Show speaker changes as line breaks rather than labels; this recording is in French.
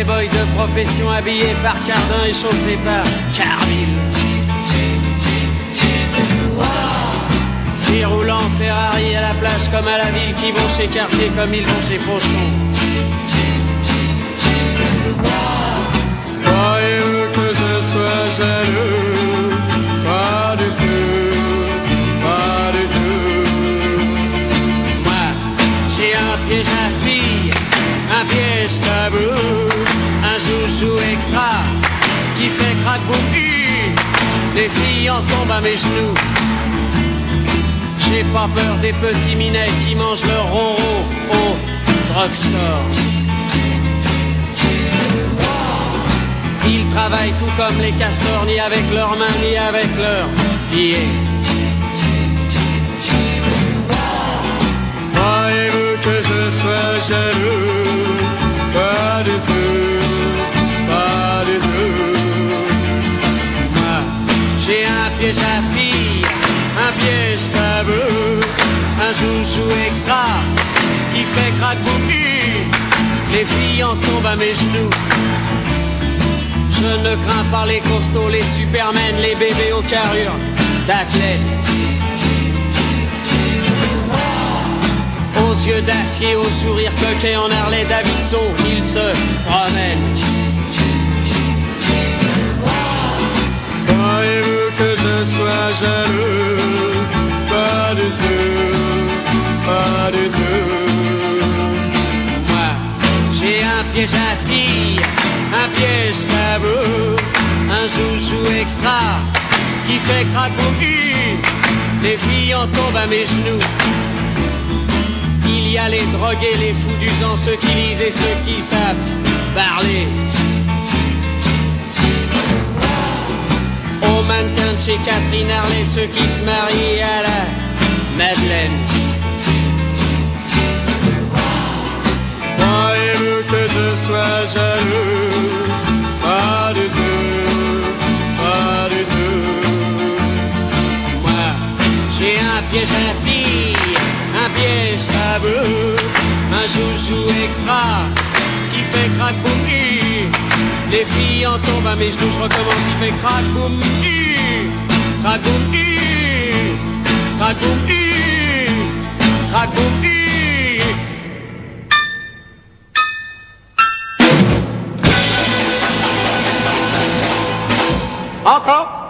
playboy de profession habillé par Cardin et chaussé par Carville. Qui roulent en Ferrari à la plage comme à la ville, qui vont chez Cartier comme ils vont chez Fauchon.
Croyez-vous que je sois jaloux? Pas du tout, pas du tout.
Moi, j'ai un piège à fille, un piège tabou, un joujou extra qui fait crack boum. Les filles en tombent à mes genoux. J'ai pas peur des petits minets qui mangent leur ronron au drugstore. Ils travaillent tout comme les castors, ni avec leurs mains, ni avec leurs pieds.
Croyez-vous que je sois jaloux? Pas du tout, pas du tout.
Moi, j'ai un piège à fille, un piège tabou, un joujou extra qui fait crack boum. Les filles en tombent à mes genoux. Je ne crains pas les costauds, les supermen, les bébés aux carrures d'athlètes. Aux yeux d'acier, au sourire coquet en Harley Davidson, ils se promènent.
Croyez-vous que je sois jaloux? Pas du tout, pas du tout.
Moi, j'ai un piège à fille, un piège tabou, un joujou extra qui fait crack boum. Les filles en tombent à mes genoux. Il y a les drogués, les fous d'usant, ceux qui lisent et ceux qui savent parler. Aux mannequins de chez Catherine Harley, ceux qui se marient à la Madeleine.
Croyez-vous que je sois jaloux? Pas du tout, pas du tout.
Moi, j'ai un piège à fille, un piège tabou, un joujou extra qui fait crack boum. Les filles en tombent à mes genoux, je recommence, il fait crack boum. Crack boum, crack boum, crack boum.
Encore